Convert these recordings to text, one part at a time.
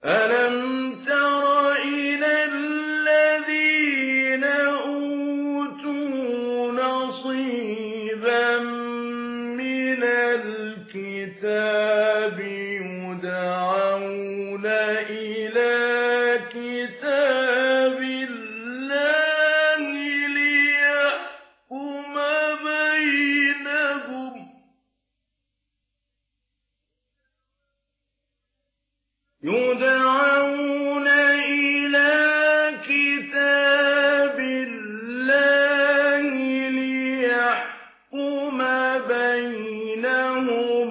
ألم تر إلى الذين أوتوا نصيبا من الكتاب يدعون إلى كتاب الله ليحكم بينهم يدعون إلى كتاب الله ليحكم بينهم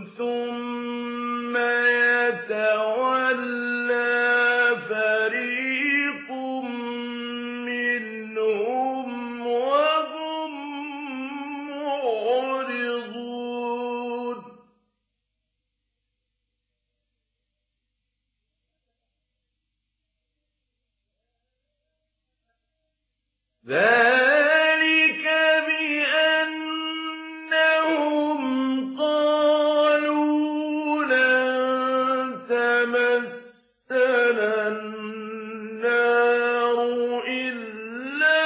ثم يتولى فريق منهم وهم معرضون ذلك بأنهم قالوا لن تمسنا النار إلا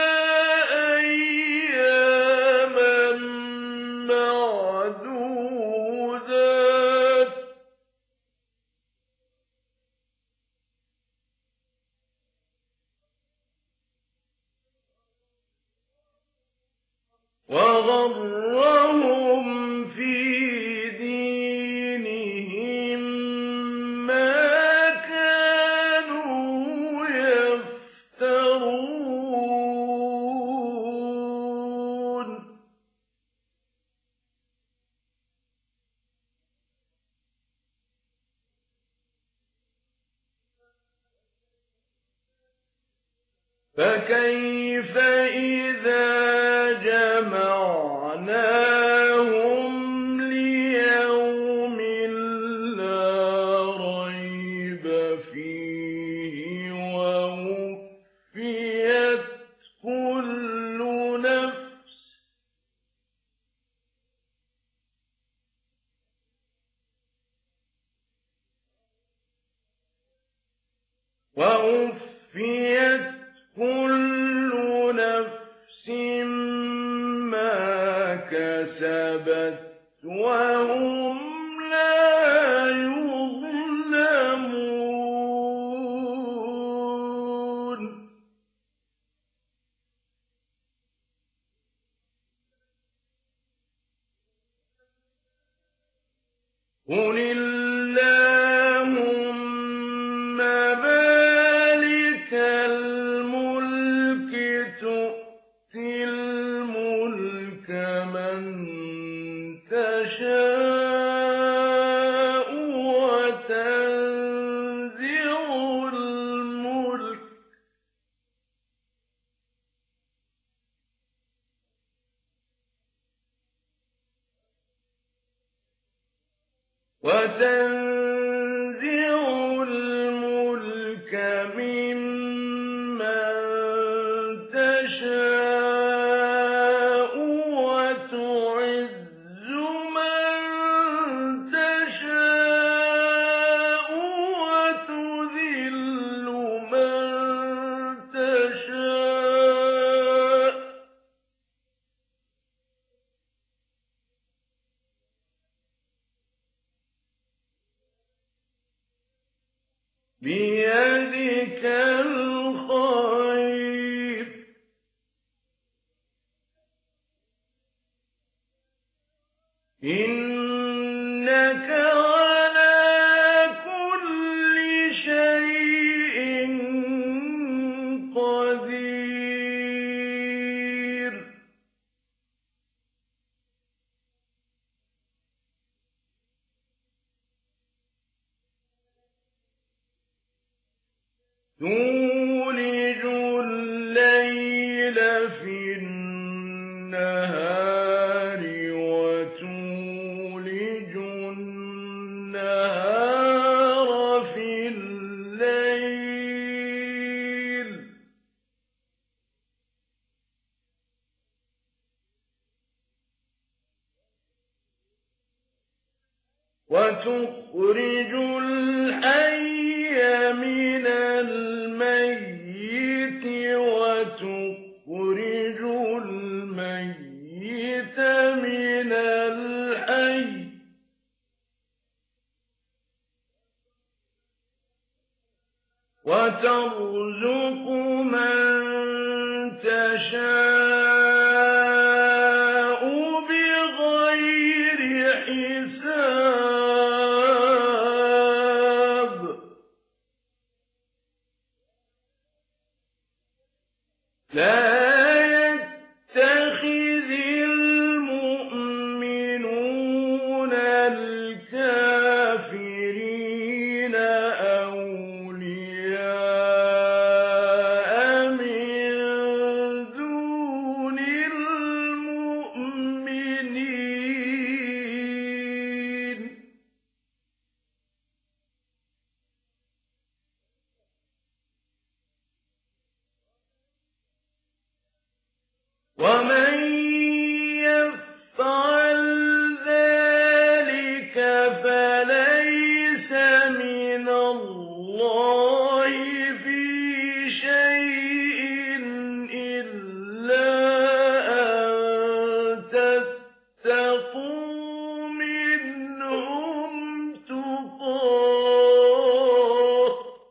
أياما معدودات وغرهم في دينهم ما كانوا يفترون فكيف إذا جمعناهم ليوم لا ريب فيه ووفيت كل نفس ما كسبت وهم لا يظلمون قل اللهم مالك الملك تؤتي الملك من تشاء وتنزع الملك ممن تشاء وتعز من تشاء وتذل من تشاء بيدك الخير إنك على كل شيء قدير تولج الليل في النهار وتولج النهار في الليل وتخرج الحي وترزق من تشاء بغير حساب لا يتخذ المؤمنون الكافرين أولياء من دون المؤمنين ومن يفعل ذلك فليس من الله في شيء إلا أن تتقوا منهم تقاه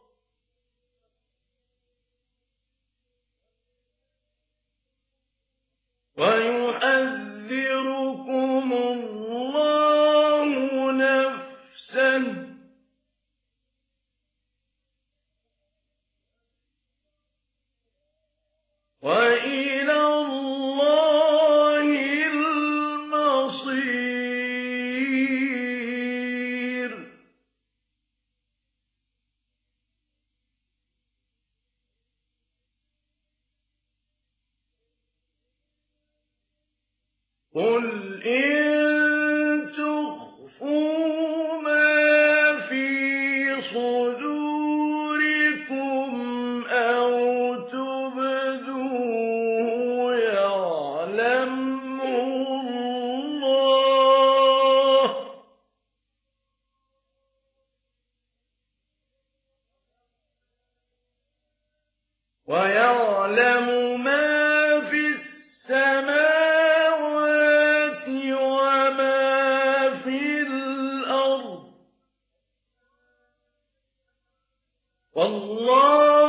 ويحذركم الله نفسه وإلى الله المصير قل إن تخفوا ما في صدوركم أو تبدوه يعلمه الله ويعلم ما في السماوات وما في الأرض والله